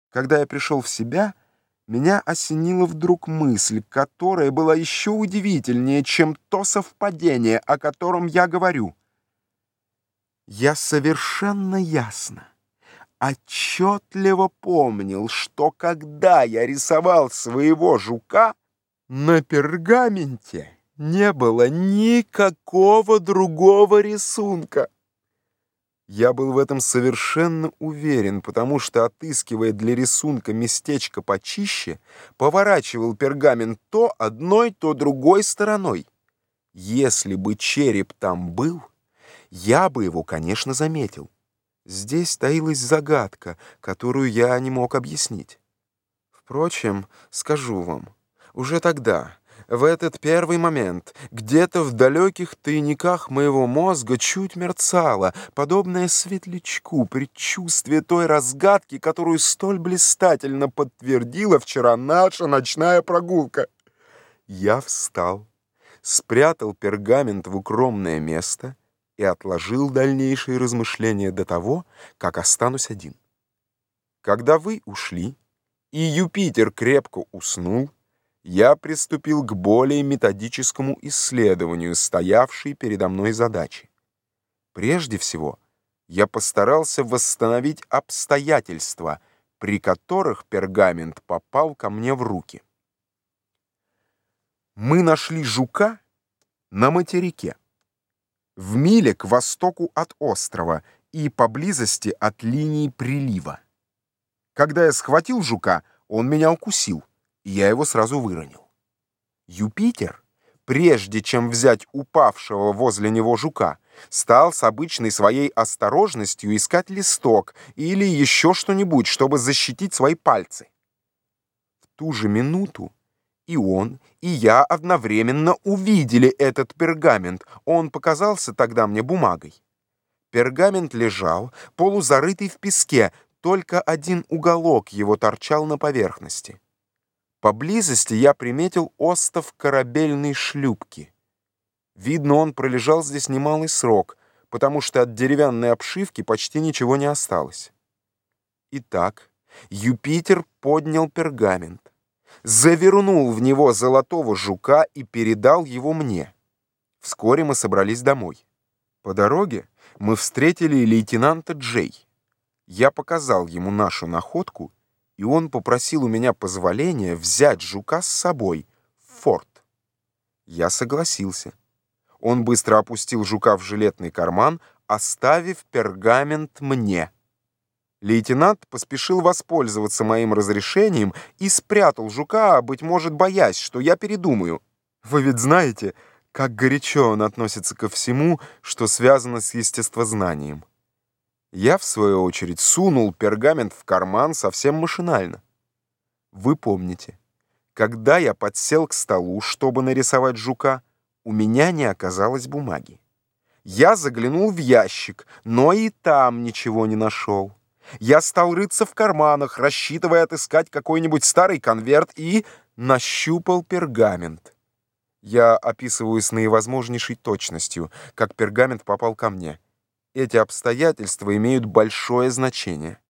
Когда я пришел в себя, меня осенила вдруг мысль, которая была еще удивительнее, чем то совпадение, о котором я говорю. Я совершенно ясно, отчетливо помнил, что когда я рисовал своего жука, на пергаменте не было никакого другого рисунка. Я был в этом совершенно уверен, потому что, отыскивая для рисунка местечко почище, поворачивал пергамент то одной, то другой стороной. Если бы череп там был, я бы его, конечно, заметил. Здесь таилась загадка, которую я не мог объяснить. Впрочем, скажу вам, уже тогда, в этот первый момент, где-то в далеких тайниках моего мозга чуть мерцало, подобное светлячку, предчувствие той разгадки, которую столь блистательно подтвердила вчера наша ночная прогулка. Я встал, спрятал пергамент в укромное место и отложил дальнейшие размышления до того, как останусь один. Когда вы ушли, и Юпитер крепко уснул, я приступил к более методическому исследованию стоявшей передо мной задачи. Прежде всего, я постарался восстановить обстоятельства, при которых пергамент попал ко мне в руки. Мы нашли жука на материке, в миле к востоку от острова и поблизости от линии прилива. Когда я схватил жука, он меня укусил, и я его сразу выронил. Юпитер, прежде чем взять упавшего возле него жука, стал с обычной своей осторожностью искать листок или еще что-нибудь, чтобы защитить свои пальцы. В ту же минуту и он, и я одновременно увидели этот пергамент. Он показался тогда мне бумагой. Пергамент лежал, полузарытый в песке, только один уголок его торчал на поверхности. Поблизости я приметил остов корабельной шлюпки. Видно, он пролежал здесь немалый срок, потому что от деревянной обшивки почти ничего не осталось. Итак, Юпитер поднял пергамент, завернул в него золотого жука и передал его мне. Вскоре мы собрались домой. По дороге мы встретили лейтенанта Джей. Я показал ему нашу находку, и он попросил у меня позволения взять жука с собой в форт. Я согласился. Он быстро опустил жука в жилетный карман, оставив пергамент мне. Лейтенант поспешил воспользоваться моим разрешением и спрятал жука, быть может, боясь, что я передумаю. Вы ведь знаете, как горячо он относится ко всему, что связано с естествознанием. Я, в свою очередь, сунул пергамент в карман совсем машинально. Вы помните, когда я подсел к столу, чтобы нарисовать жука, у меня не оказалось бумаги. Я заглянул в ящик, но и там ничего не нашел. Я стал рыться в карманах, рассчитывая отыскать какой-нибудь старый конверт, и нащупал пергамент. Я описываю с наивозможнейшей точностью, как пергамент попал ко мне. Эти обстоятельства имеют большое значение.